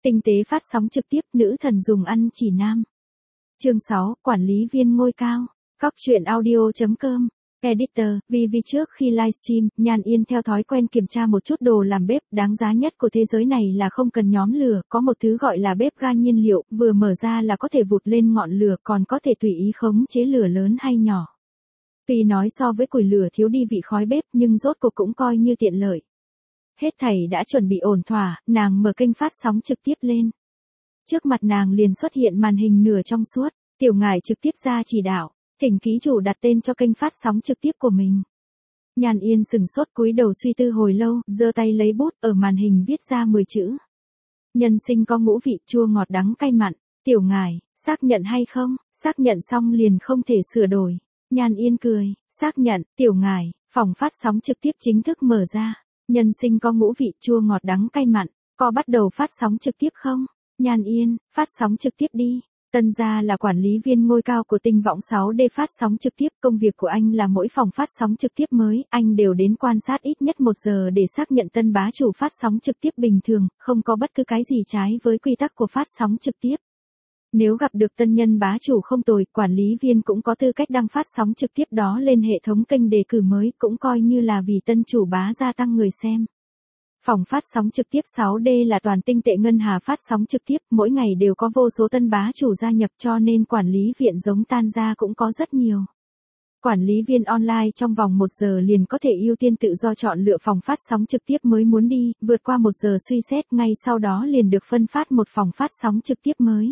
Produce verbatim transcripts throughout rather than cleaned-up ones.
Tinh tế phát sóng trực tiếp nữ thần dùng ăn chỉ nam. Chương sáu, quản lý viên ngôi cao. Cóc truyện audio chấm com. Editor, vì vì trước khi livestream, Nhan Yên theo thói quen kiểm tra một chút đồ làm bếp, đáng giá nhất của thế giới này là không cần nhóm lửa, có một thứ gọi là bếp ga nhiên liệu, vừa mở ra là có thể vụt lên ngọn lửa, còn có thể tùy ý khống chế lửa lớn hay nhỏ. Tuy nói so với củi lửa thiếu đi vị khói bếp nhưng rốt cuộc cũng coi như tiện lợi. Hết thảy đã chuẩn bị ổn thỏa, nàng mở kênh phát sóng trực tiếp lên. Trước mặt nàng liền xuất hiện màn hình nửa trong suốt, Tiểu Ngải trực tiếp ra chỉ đạo, thỉnh ký chủ đặt tên cho kênh phát sóng trực tiếp của mình. Nhan Yên sừng sốt cúi đầu suy tư hồi lâu, giơ tay lấy bút ở màn hình viết ra mười chữ. Nhân sinh có ngũ vị chua ngọt đắng cay mặn, Tiểu Ngải, xác nhận hay không? Xác nhận xong liền không thể sửa đổi. Nhan Yên cười, xác nhận, Tiểu Ngải, phòng phát sóng trực tiếp chính thức mở ra. Nhân sinh có ngũ vị chua ngọt đắng cay mặn, có bắt đầu phát sóng trực tiếp không? Nhan Yên, phát sóng trực tiếp đi. Tân Gia là quản lý viên ngôi cao của Tinh Võng sáu D phát sóng trực tiếp, công việc của anh là mỗi phòng phát sóng trực tiếp mới, anh đều đến quan sát ít nhất một giờ để xác nhận tân bá chủ phát sóng trực tiếp bình thường, không có bất cứ cái gì trái với quy tắc của phát sóng trực tiếp. Nếu gặp được tân nhân bá chủ không tồi, quản lý viên cũng có tư cách đăng phát sóng trực tiếp đó lên hệ thống kênh đề cử mới, cũng coi như là vì tân chủ bá gia tăng người xem. Phòng phát sóng trực tiếp sáu D là toàn tinh tệ ngân hà phát sóng trực tiếp, mỗi ngày đều có vô số tân bá chủ gia nhập cho nên quản lý viện giống Tan Gia cũng có rất nhiều. Quản lý viên online trong vòng một giờ liền có thể ưu tiên tự do chọn lựa phòng phát sóng trực tiếp mới muốn đi, vượt qua một giờ suy xét ngay sau đó liền được phân phát một phòng phát sóng trực tiếp mới.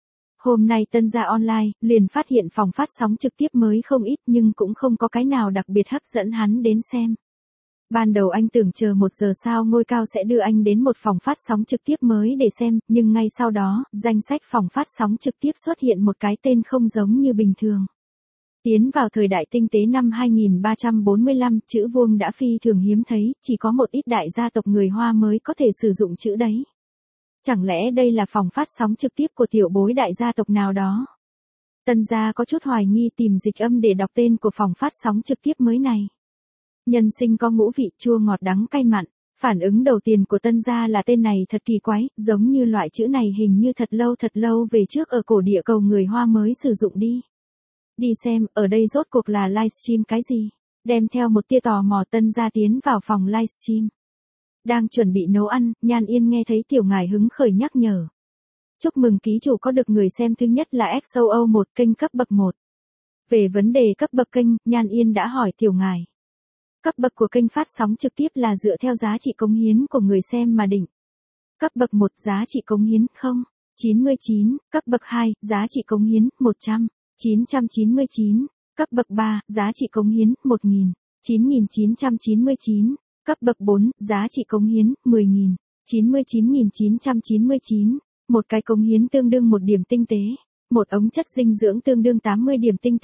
Hôm nay Tân Gia online, liền phát hiện phòng phát sóng trực tiếp mới không ít nhưng cũng không có cái nào đặc biệt hấp dẫn hắn đến xem. Ban đầu anh tưởng chờ một giờ sau ngôi cao sẽ đưa anh đến một phòng phát sóng trực tiếp mới để xem, nhưng ngay sau đó, danh sách phòng phát sóng trực tiếp xuất hiện một cái tên không giống như bình thường. Tiến vào thời đại tinh tế năm hai nghìn ba trăm bốn mươi lăm, chữ vuông đã phi thường hiếm thấy, chỉ có một ít đại gia tộc người Hoa mới có thể sử dụng chữ đấy. Chẳng lẽ đây là phòng phát sóng trực tiếp của tiểu bối đại gia tộc nào đó? Tân Gia có chút hoài nghi tìm dịch âm để đọc tên của phòng phát sóng trực tiếp mới này. Nhân sinh có ngũ vị chua ngọt đắng cay mặn, phản ứng đầu tiên của Tân Gia là tên này thật kỳ quái, giống như loại chữ này hình như thật lâu thật lâu về trước ở cổ địa cầu người Hoa mới sử dụng đi. Đi xem, ở đây rốt cuộc là livestream cái gì? Đem theo một tia tò mò Tân Gia tiến vào phòng livestream. Đang chuẩn bị nấu ăn, Nhan Yên nghe thấy Tiểu Ngải hứng khởi nhắc nhở. Chúc mừng ký chủ có được người xem thứ nhất là ích xê o một kênh cấp bậc một. Về vấn đề cấp bậc kênh, Nhan Yên đã hỏi Tiểu Ngải. Cấp bậc của kênh phát sóng trực tiếp là dựa theo giá trị cống hiến của người xem mà định. Cấp bậc một giá trị cống hiến không, chín mươi chín, cấp bậc hai giá trị cống hiến một trăm, chín trăm chín mươi chín, cấp bậc ba giá trị cống hiến một nghìn, chín nghìn chín trăm chín mươi chín, cấp bậc bốn giá trị cống hiến mười nghìn, chín mươi chín nghìn chín trăm chín mươi chín, một cái cống hiến tương đương một điểm tinh tế, một ống chất dinh dưỡng tương đương tám mươi điểm tinh tế.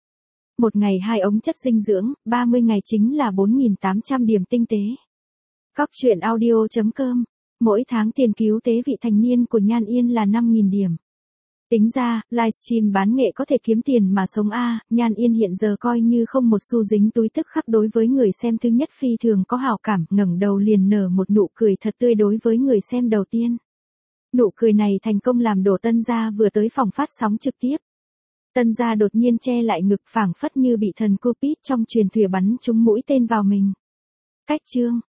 Một ngày hai ống chất dinh dưỡng, ba mươi ngày chính là bốn nghìn tám trăm điểm tinh tế. Cóc truyện audio chấm com. Mỗi tháng tiền cứu tế vị thành niên của Nhan Yên là năm nghìn điểm. Tính ra, livestream bán nghệ có thể kiếm tiền mà sống a, Nhan Yên hiện giờ coi như không một xu dính túi, tức khắc đối với người xem thứ nhất phi thường có hảo cảm, ngẩng đầu liền nở một nụ cười thật tươi đối với người xem đầu tiên. Nụ cười này thành công làm đổ Tân Gia vừa tới phòng phát sóng trực tiếp. Tân Gia đột nhiên che lại ngực phảng phất như bị thần Cupid trong truyền thuyết bắn trúng mũi tên vào mình. Cách chương,